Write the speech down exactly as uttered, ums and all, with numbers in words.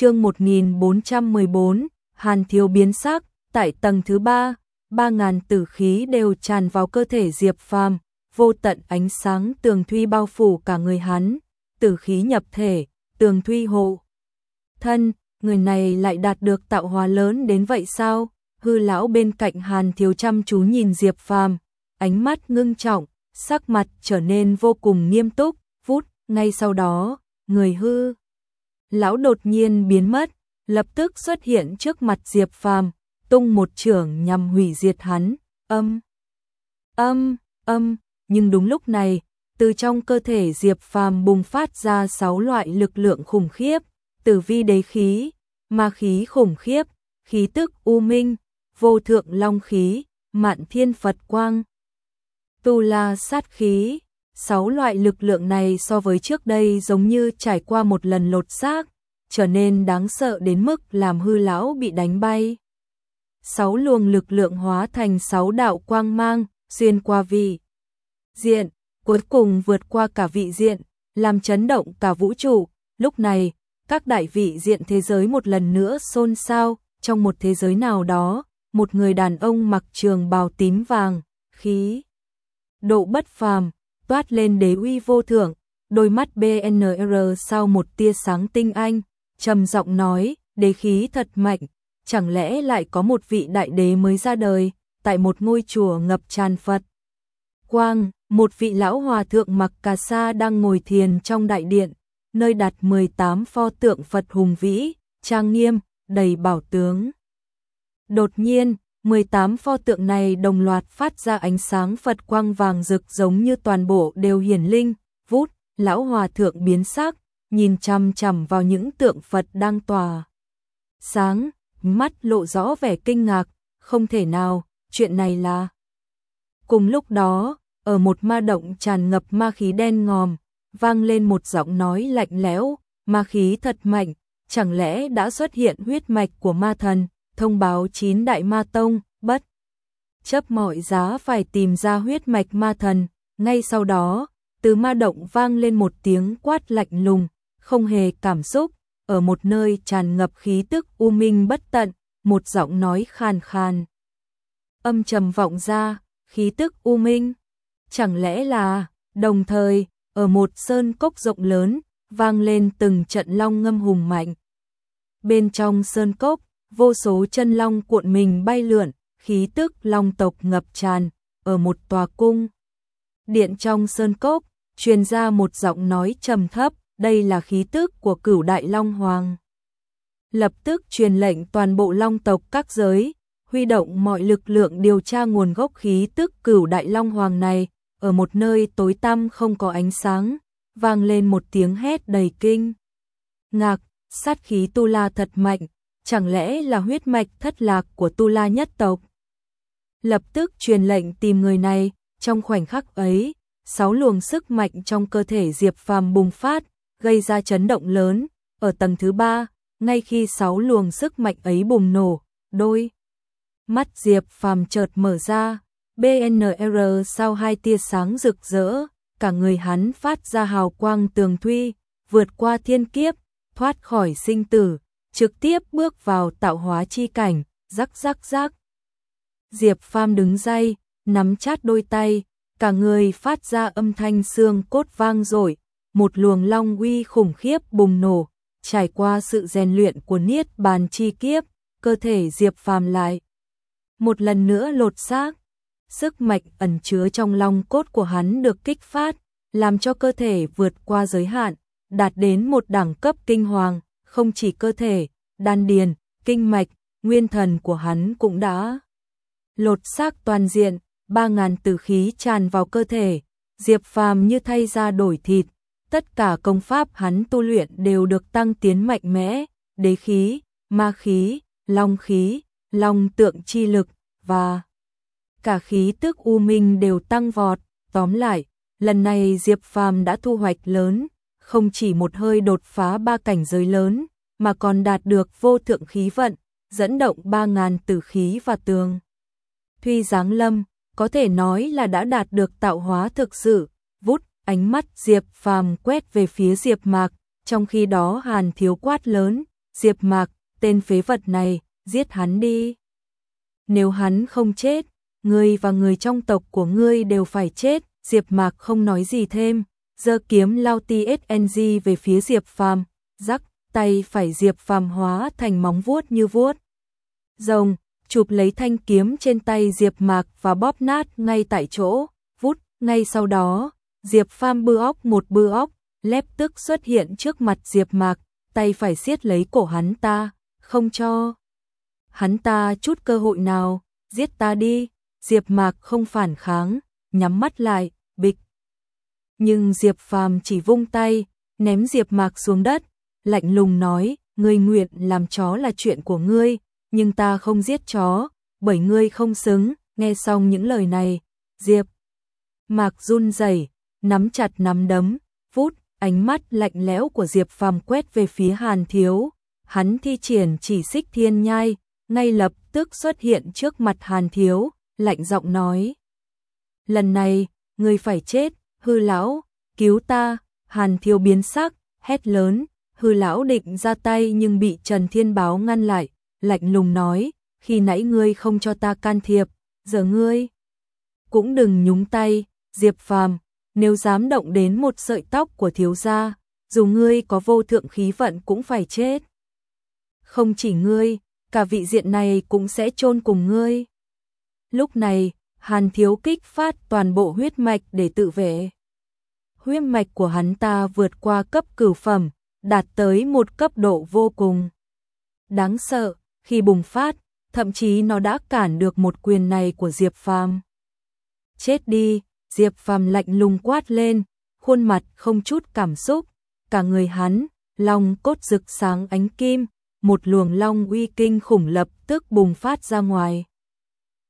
Chương một nghìn bốn trăm mười bốn, Hàn Thiếu biến sắc, tại tầng thứ ba, ba ngàn tử khí đều tràn vào cơ thể Diệp Phàm, vô tận ánh sáng tường thuy bao phủ cả người hắn, tử khí nhập thể, tường thuy hộ thân, người này lại đạt được tạo hóa lớn đến vậy sao? Hư lão bên cạnh Hàn Thiếu chăm chú nhìn Diệp Phàm, ánh mắt ngưng trọng, sắc mặt trở nên vô cùng nghiêm túc, vút, ngay sau đó, người hư lão đột nhiên biến mất, lập tức xuất hiện trước mặt Diệp Phàm, tung một chưởng nhằm hủy diệt hắn. Âm, âm, âm, nhưng đúng lúc này, từ trong cơ thể Diệp Phàm bùng phát ra sáu loại lực lượng khủng khiếp, tử vi đế khí, ma khí khủng khiếp, khí tức u minh, vô thượng long khí, mạn thiên Phật quang, tu la sát khí. Sáu loại lực lượng này so với trước đây giống như trải qua một lần lột xác, trở nên đáng sợ đến mức làm hư lão bị đánh bay. Sáu luồng lực lượng hóa thành sáu đạo quang mang, xuyên qua vị diện, cuối cùng vượt qua cả vị diện, làm chấn động cả vũ trụ. Lúc này, các đại vị diện thế giới một lần nữa xôn xao, trong một thế giới nào đó, một người đàn ông mặc trường bào tím vàng, khí độ bất phàm, toát lên đế uy vô thượng, đôi mắt bê en rờ sau một tia sáng tinh anh, trầm giọng nói, đế khí thật mạnh, chẳng lẽ lại có một vị đại đế mới ra đời, tại một ngôi chùa ngập tràn Phật quang, một vị lão hòa thượng mặc cà sa đang ngồi thiền trong đại điện, nơi đặt mười tám pho tượng Phật hùng vĩ, trang nghiêm, đầy bảo tướng. Đột nhiên, mười tám pho tượng này đồng loạt phát ra ánh sáng Phật quang vàng rực giống như toàn bộ đều hiển linh, vút, lão hòa thượng biến sắc, nhìn chằm chằm vào những tượng Phật đang tỏa sáng, mắt lộ rõ vẻ kinh ngạc, không thể nào, chuyện này là. Cùng lúc đó, ở một ma động tràn ngập ma khí đen ngòm, vang lên một giọng nói lạnh lẽo, ma khí thật mạnh, chẳng lẽ đã xuất hiện huyết mạch của ma thần, thông báo chín đại ma tông, bất chấp mọi giá phải tìm ra huyết mạch ma thần. Ngay sau đó, từ ma động vang lên một tiếng quát lạnh lùng, không hề cảm xúc, ở một nơi tràn ngập khí tức u minh bất tận, một giọng nói khàn khàn âm trầm vọng ra, khí tức u minh, chẳng lẽ là. Đồng thời, ở một sơn cốc rộng lớn, vang lên từng trận long ngâm hùng mạnh. Bên trong sơn cốc, vô số chân long cuộn mình bay lượn, khí tức long tộc ngập tràn, ở một tòa cung điện trong sơn cốc, truyền ra một giọng nói trầm thấp, đây là khí tức của Cửu Đại Long Hoàng. Lập tức truyền lệnh toàn bộ long tộc các giới, huy động mọi lực lượng điều tra nguồn gốc khí tức Cửu Đại Long Hoàng này. Ở một nơi tối tăm không có ánh sáng, vang lên một tiếng hét đầy kinh ngạc, sát khí tu la thật mạnh, chẳng lẽ là huyết mạch thất lạc của tu la nhất tộc. Lập tức truyền lệnh tìm người này, trong khoảnh khắc ấy, sáu luồng sức mạnh trong cơ thể Diệp Phàm bùng phát, gây ra chấn động lớn. Ở tầng thứ ba, ngay khi sáu luồng sức mạnh ấy bùng nổ, đôi mắt Diệp Phàm chợt mở ra, bê en rờ sau hai tia sáng rực rỡ, cả người hắn phát ra hào quang tường thuy, vượt qua thiên kiếp, thoát khỏi sinh tử, trực tiếp bước vào tạo hóa chi cảnh, rắc rắc rắc. Diệp Phàm đứng dậy, nắm chát đôi tay, cả người phát ra âm thanh xương cốt vang dội, một luồng long uy khủng khiếp bùng nổ, trải qua sự rèn luyện của niết bàn chi kiếp, cơ thể Diệp Phàm lại một lần nữa lột xác. Sức mạnh ẩn chứa trong long cốt của hắn được kích phát, làm cho cơ thể vượt qua giới hạn, đạt đến một đẳng cấp kinh hoàng, không chỉ cơ thể, đan điền, kinh mạch, nguyên thần của hắn cũng đã lột xác toàn diện, ba ngàn tử khí tràn vào cơ thể, Diệp Phàm như thay da đổi thịt, tất cả công pháp hắn tu luyện đều được tăng tiến mạnh mẽ, đế khí, ma khí, long khí, long tượng chi lực và cả khí tức u minh đều tăng vọt. Tóm lại, lần này Diệp Phàm đã thu hoạch lớn, không chỉ một hơi đột phá ba cảnh giới lớn, mà còn đạt được vô thượng khí vận, dẫn động ba ngàn tử khí và tường thuy giáng lâm, có thể nói là đã đạt được tạo hóa thực sự. Vút, ánh mắt Diệp Phàm quét về phía Diệp Mạc, trong khi đó Hàn Thiếu quát lớn, Diệp Mạc, tên phế vật này, giết hắn đi. Nếu hắn không chết, ngươi và người trong tộc của ngươi đều phải chết. Diệp Mạc không nói gì thêm, giơ kiếm lao ti ét en giê về phía Diệp Phàm, rắc, tay phải Diệp Phàm hóa thành móng vuốt như vuốt rồng, chụp lấy thanh kiếm trên tay Diệp Mạc và bóp nát ngay tại chỗ. Vút, ngay sau đó, Diệp Phàm bư óc một bư óc, lép tức xuất hiện trước mặt Diệp Mạc, tay phải siết lấy cổ hắn ta, không cho hắn ta chút cơ hội nào, giết ta đi. Diệp Mạc không phản kháng, nhắm mắt lại, bịch. Nhưng Diệp Phàm chỉ vung tay, ném Diệp Mạc xuống đất, lạnh lùng nói, ngươi nguyện làm chó là chuyện của ngươi, nhưng ta không giết chó, bởi ngươi không xứng. Nghe xong những lời này, Diệp Mạc run rẩy, nắm chặt nắm đấm, vút, ánh mắt lạnh lẽo của Diệp Phàm quét về phía Hàn Thiếu, hắn thi triển chỉ xích thiên nhai, ngay lập tức xuất hiện trước mặt Hàn Thiếu, lạnh giọng nói: "Lần này, ngươi phải chết, Hư lão, cứu ta." Hàn Thiếu biến sắc, hét lớn, Hư lão định ra tay nhưng bị Trần Thiên Báo ngăn lại, lạnh lùng nói: "Khi nãy ngươi không cho ta can thiệp, giờ ngươi cũng đừng nhúng tay." Diệp Phàm, nếu dám động đến một sợi tóc của thiếu gia, dù ngươi có vô thượng khí vận cũng phải chết. Không chỉ ngươi, cả vị diện này cũng sẽ chôn cùng ngươi. Lúc này, Hàn Thiếu kích phát toàn bộ huyết mạch để tự vệ. Huyết mạch của hắn ta vượt qua cấp cửu phẩm, đạt tới một cấp độ vô cùng đáng sợ, khi bùng phát, thậm chí nó đã cản được một quyền này của Diệp Phàm. Chết đi, Diệp Phàm lạnh lùng quát lên, khuôn mặt không chút cảm xúc, cả người hắn, long cốt rực sáng ánh kim, một luồng long uy kinh khủng lập tức bùng phát ra ngoài.